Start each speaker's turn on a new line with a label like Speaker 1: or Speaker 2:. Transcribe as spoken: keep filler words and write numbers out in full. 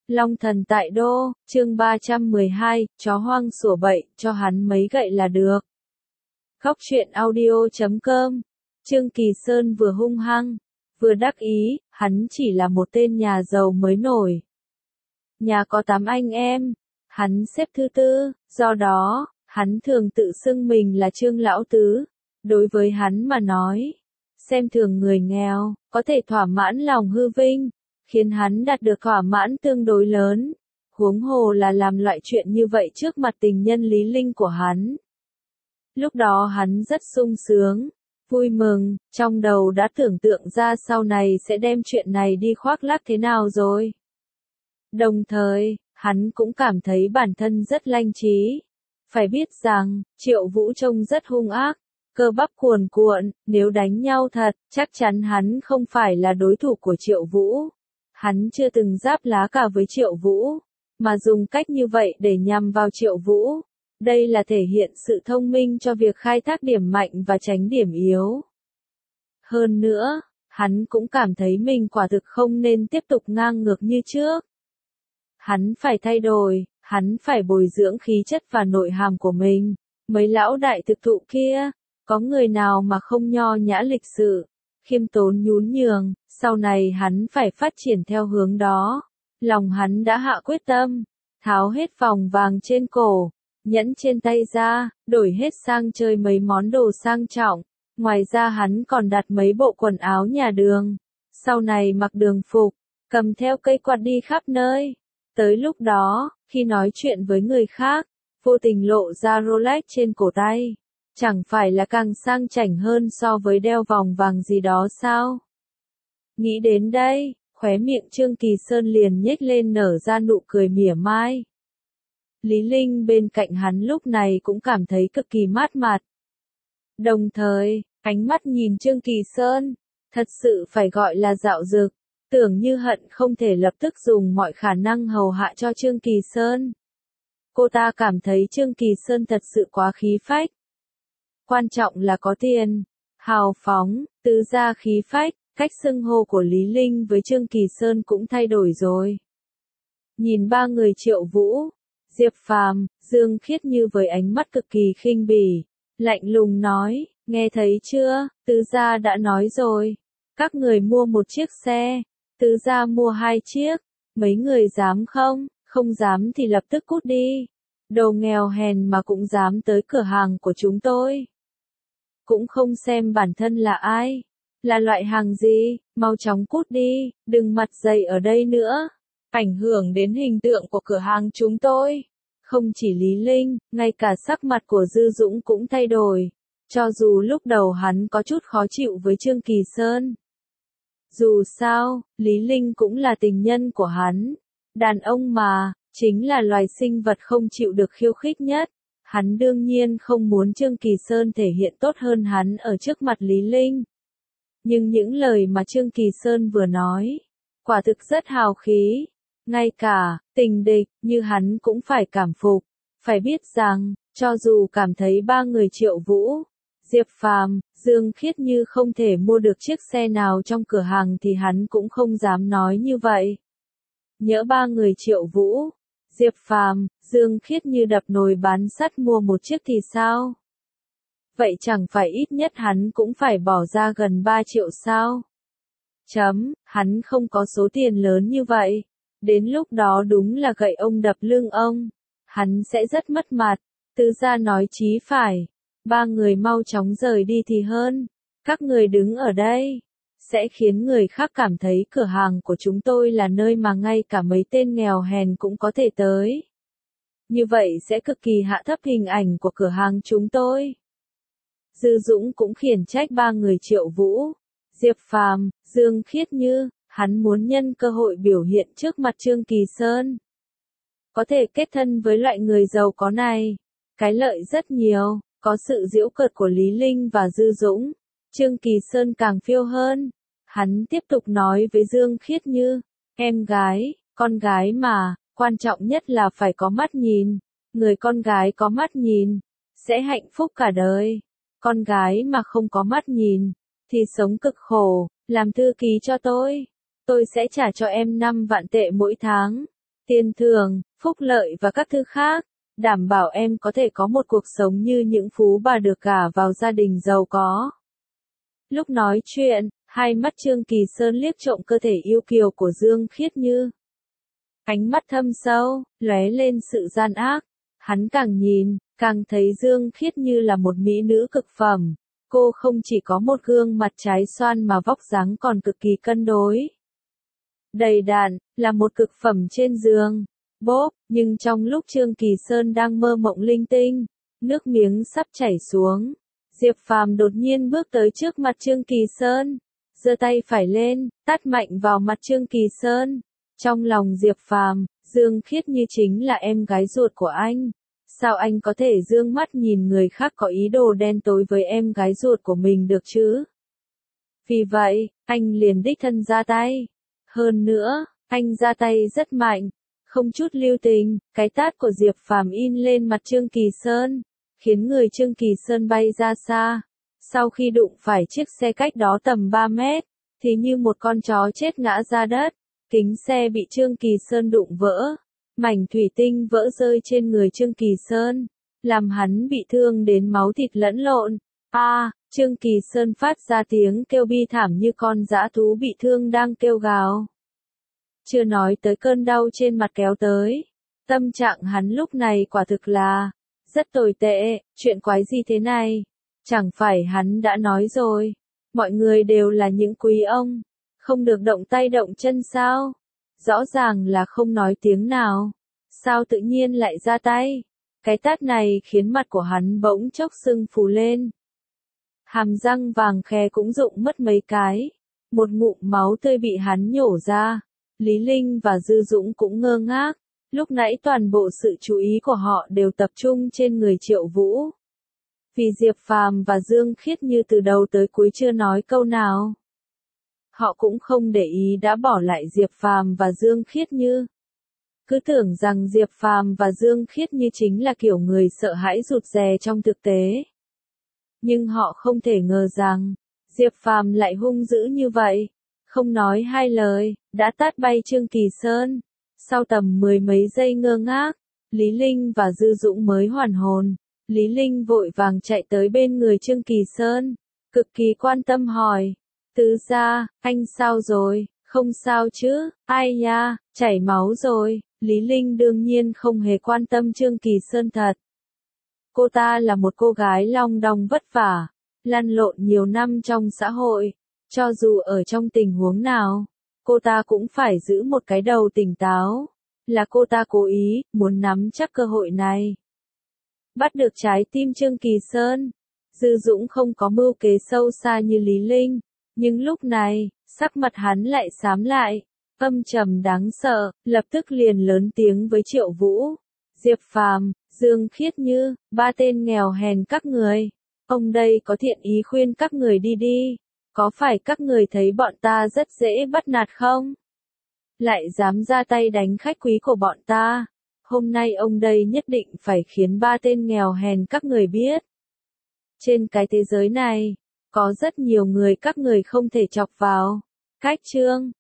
Speaker 1: Long thần tại đô, chương ba trăm mười hai, chó hoang sủa bậy, cho hắn mấy gậy là được. Góc truyện audio chấm com. Trương Kỳ Sơn vừa hung hăng, vừa đắc ý, hắn chỉ là một tên nhà giàu mới nổi. Nhà có tám anh em, hắn xếp thứ tư, do đó, hắn thường tự xưng mình là Trương Lão Tứ. Đối với hắn mà nói, xem thường người nghèo, có thể thỏa mãn lòng hư vinh, khiến hắn đạt được thỏa mãn tương đối lớn. Huống hồ là làm loại chuyện như vậy trước mặt tình nhân Lý Linh của hắn. Lúc đó hắn rất sung sướng, vui mừng, trong đầu đã tưởng tượng ra sau này sẽ đem chuyện này đi khoác lác thế nào rồi. Đồng thời, hắn cũng cảm thấy bản thân rất lanh trí. Phải biết rằng, Triệu Vũ trông rất hung ác, cơ bắp cuồn cuộn, nếu đánh nhau thật, chắc chắn hắn không phải là đối thủ của Triệu Vũ. Hắn chưa từng giáp lá cả với Triệu Vũ, mà dùng cách như vậy để nhằm vào Triệu Vũ. Đây là thể hiện sự thông minh cho việc khai thác điểm mạnh và tránh điểm yếu. Hơn nữa, hắn cũng cảm thấy mình quả thực không nên tiếp tục ngang ngược như trước. Hắn phải thay đổi, hắn phải bồi dưỡng khí chất và nội hàm của mình. Mấy lão đại thực thụ kia, có người nào mà không nho nhã lịch sự, khiêm tốn nhún nhường, sau này hắn phải phát triển theo hướng đó. Lòng hắn đã hạ quyết tâm, tháo hết vòng vàng trên cổ, nhẫn trên tay ra, đổi hết sang chơi mấy món đồ sang trọng. Ngoài ra hắn còn đặt mấy bộ quần áo nhà đường, sau này mặc đường phục, cầm theo cây quạt đi khắp nơi. Tới lúc đó, khi nói chuyện với người khác, vô tình lộ ra Rolex trên cổ tay, chẳng phải là càng sang chảnh hơn so với đeo vòng vàng gì đó sao? Nghĩ đến đây, khóe miệng Trương Kỳ Sơn liền nhếch lên nở ra nụ cười mỉa mai. Lý Linh bên cạnh hắn lúc này cũng cảm thấy cực kỳ mát mặt. Đồng thời, ánh mắt nhìn Trương Kỳ Sơn, thật sự phải gọi là dạo dực, tưởng như hận không thể lập tức dùng mọi khả năng hầu hạ cho Trương Kỳ Sơn. Cô ta cảm thấy Trương Kỳ Sơn thật sự quá khí phách. Quan trọng là có tiền, hào phóng, tứ gia khí phách, cách xưng hô của Lý Linh với Trương Kỳ Sơn cũng thay đổi rồi. Nhìn ba người Triệu Vũ, Diệp Phàm, Dương Khiết Như với ánh mắt cực kỳ khinh bỉ, lạnh lùng nói, nghe thấy chưa, tứ gia đã nói rồi, các người mua một chiếc xe, tứ gia mua hai chiếc, mấy người dám không, không dám thì lập tức cút đi, đồ nghèo hèn mà cũng dám tới cửa hàng của chúng tôi. Cũng không xem bản thân là ai, là loại hàng gì, mau chóng cút đi, đừng mặt dày ở đây nữa, ảnh hưởng đến hình tượng của cửa hàng chúng tôi. Không chỉ Lý Linh, ngay cả sắc mặt của Dư Dũng cũng thay đổi, cho dù lúc đầu hắn có chút khó chịu với Trương Kỳ Sơn. Dù sao, Lý Linh cũng là tình nhân của hắn, đàn ông mà, chính là loài sinh vật không chịu được khiêu khích nhất. Hắn đương nhiên không muốn Trương Kỳ Sơn thể hiện tốt hơn hắn ở trước mặt Lý Linh. Nhưng những lời mà Trương Kỳ Sơn vừa nói, quả thực rất hào khí. Ngay cả, tình địch, như hắn cũng phải cảm phục. Phải biết rằng, cho dù cảm thấy ba người Triệu Vũ, Diệp Phàm, Dương Khiết Như không thể mua được chiếc xe nào trong cửa hàng thì hắn cũng không dám nói như vậy. Nhỡ ba người Triệu Vũ, Diệp Phàm, Dương Khiết Như đập nồi bán sắt mua một chiếc thì sao? Vậy chẳng phải ít nhất hắn cũng phải bỏ ra gần ba triệu sao? Chấm, hắn không có số tiền lớn như vậy. Đến lúc đó đúng là gậy ông đập lưng ông. Hắn sẽ rất mất mặt. Tứ gia nói chí phải. Ba người mau chóng rời đi thì hơn. Các người đứng ở đây, sẽ khiến người khác cảm thấy cửa hàng của chúng tôi là nơi mà ngay cả mấy tên nghèo hèn cũng có thể tới. Như vậy sẽ cực kỳ hạ thấp hình ảnh của cửa hàng chúng tôi. Dư Dũng cũng khiển trách ba người Triệu Vũ, Diệp Phàm, Dương Khiết Như, hắn muốn nhân cơ hội biểu hiện trước mặt Trương Kỳ Sơn. Có thể kết thân với loại người giàu có này, cái lợi rất nhiều, có sự giễu cợt của Lý Linh và Dư Dũng, Trương Kỳ Sơn càng phiêu hơn. Hắn tiếp tục nói với Dương Khiết Như, em gái, con gái mà, quan trọng nhất là phải có mắt nhìn, người con gái có mắt nhìn, sẽ hạnh phúc cả đời. Con gái mà không có mắt nhìn, thì sống cực khổ, làm thư ký cho tôi. Tôi sẽ trả cho em năm vạn tệ mỗi tháng. tiền thưởng, phúc lợi và các thứ khác, đảm bảo em có thể có một cuộc sống như những phú bà được gả vào gia đình giàu có. Lúc nói chuyện, hai mắt Trương Kỳ Sơn liếc trộm cơ thể yêu kiều của Dương Khiết Như. Ánh mắt thâm sâu, lóe lên sự gian ác. Hắn càng nhìn, càng thấy Dương Khiết Như là một mỹ nữ cực phẩm. Cô không chỉ có một gương mặt trái xoan mà vóc dáng còn cực kỳ cân đối. Đầy đặn, là một cực phẩm trên giường. Bốp, nhưng trong lúc Trương Kỳ Sơn đang mơ mộng linh tinh, nước miếng sắp chảy xuống. Diệp Phàm đột nhiên bước tới trước mặt Trương Kỳ Sơn, giơ tay phải lên, tát mạnh vào mặt Trương Kỳ Sơn. Trong lòng Diệp Phàm, Dương Khiết Như chính là em gái ruột của anh. Sao anh có thể dương mắt nhìn người khác có ý đồ đen tối với em gái ruột của mình được chứ? Vì vậy, anh liền đích thân ra tay. Hơn nữa, anh ra tay rất mạnh, không chút lưu tình, cái tát của Diệp Phàm in lên mặt Trương Kỳ Sơn, khiến người Trương Kỳ Sơn bay ra xa. Sau khi đụng phải chiếc xe cách đó tầm ba mét, thì như một con chó chết ngã ra đất, kính xe bị Trương Kỳ Sơn đụng vỡ, mảnh thủy tinh vỡ rơi trên người Trương Kỳ Sơn, làm hắn bị thương đến máu thịt lẫn lộn. A, à, Trương Kỳ Sơn phát ra tiếng kêu bi thảm như con dã thú bị thương đang kêu gào. Chưa nói tới cơn đau trên mặt kéo tới, tâm trạng hắn lúc này quả thực là rất tồi tệ. Chuyện quái gì thế này? Chẳng phải hắn đã nói rồi, mọi người đều là những quý ông, không được động tay động chân sao? Rõ ràng là không nói tiếng nào, sao tự nhiên lại ra tay? Cái tát này khiến mặt của hắn bỗng chốc sưng phù lên. Hàm răng vàng khè cũng rụng mất mấy cái, một ngụm máu tươi bị hắn nhổ ra. Lý Linh và Dư Dũng cũng ngơ ngác, lúc nãy toàn bộ sự chú ý của họ đều tập trung trên người Triệu Vũ. Vì Diệp Phàm và Dương Khiết Như từ đầu tới cuối chưa nói câu nào. Họ cũng không để ý đã bỏ lại Diệp Phàm và Dương Khiết Như. Cứ tưởng rằng Diệp Phàm và Dương Khiết Như chính là kiểu người sợ hãi rụt rè trong thực tế. Nhưng họ không thể ngờ rằng, Diệp Phàm lại hung dữ như vậy. Không nói hai lời, đã tát bay Trương Kỳ Sơn. Sau tầm mười mấy giây ngơ ngác, Lý Linh và Dư Dũng mới hoàn hồn. Lý Linh vội vàng chạy tới bên người Trương Kỳ Sơn, cực kỳ quan tâm hỏi. Tứ gia, anh sao rồi? Không sao chứ? Ai nha, chảy máu rồi. Lý Linh đương nhiên không hề quan tâm Trương Kỳ Sơn thật. Cô ta là một cô gái long đong vất vả, lăn lộn nhiều năm trong xã hội. Cho dù ở trong tình huống nào, cô ta cũng phải giữ một cái đầu tỉnh táo. Là cô ta cố ý, muốn nắm chắc cơ hội này. Bắt được trái tim Trương Kỳ Sơn. Dư Dũng không có mưu kế sâu xa như Lý Linh, nhưng lúc này, sắc mặt hắn lại xám lại, âm trầm đáng sợ, lập tức liền lớn tiếng với Triệu Vũ. Diệp Phàm, Dương Khiết Như, ba tên nghèo hèn các người. Ông đây có thiện ý khuyên các người đi đi. Có phải các người thấy bọn ta rất dễ bắt nạt không? Lại dám ra tay đánh khách quý của bọn ta. Hôm nay ông đây nhất định phải khiến ba tên nghèo hèn các người biết. Trên cái thế giới này, có rất nhiều người các người không thể chọc vào. Cách chương